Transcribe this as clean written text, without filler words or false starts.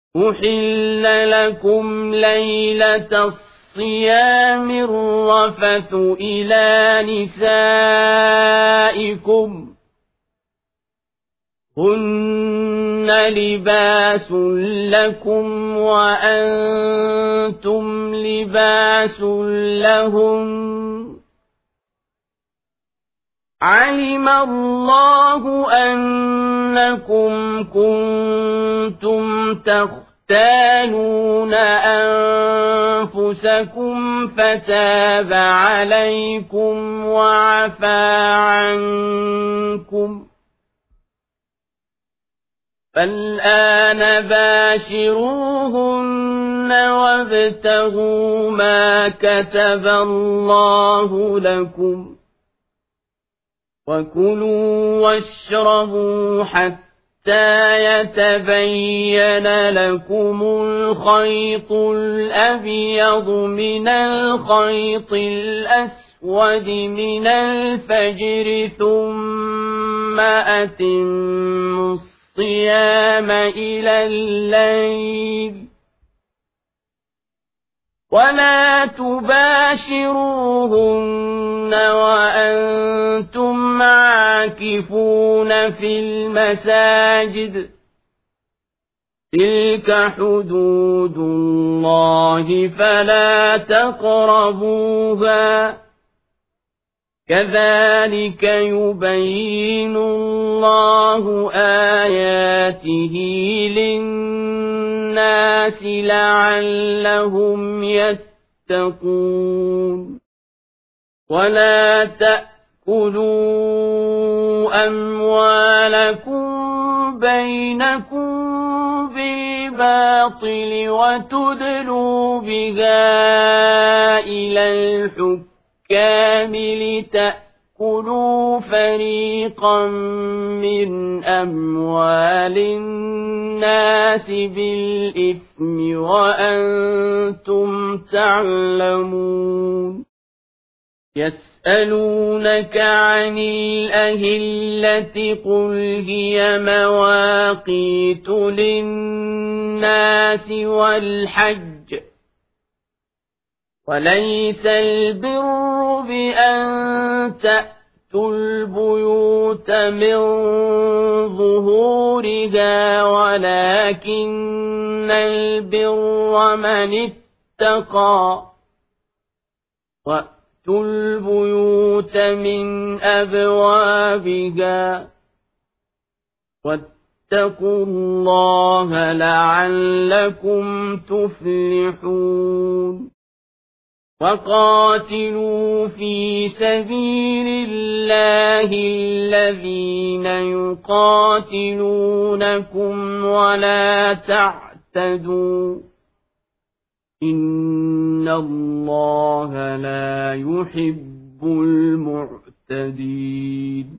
أحل لكم ليلة الصيام الرفث إلى نسائكم هن لباس لكم وأنتم لباس لهم علم الله أنكم كنتم تختانون أنفسكم فتاب عليكم وعفى عنكم فالآن باشروهن وابتغوا ما كتب الله لكم وكلوا واشربوا حتى يتبين لكم الخيط الأبيض من الخيط الأسود من الفجر ثم أتموا الصيام إلى الليل ولا تباشروهن وأنتم عاكفون في المساجد تلك حدود الله فلا تقربوها كذلك يبين الله آياته للناس لعلهم يتقون ولا تأكلوا أموالكم بينكم بالباطل وتدلوا بها إلى الحكام لتأكلوا فريقا من أموال الناس بالإثم وأنتم تعلمون يسألونك عن الأهلة قل هي مواقيت للناس والحج وليس البر بأن تأتوا البيوت من ظهورها ولكن البر من اتقى وأتوا البيوت من أبوابها واتقوا الله لعلكم تفلحون وقاتلوا في سبيل الله الذين يقاتلونكم ولا تعتدوا إن الله لا يحب المعتدين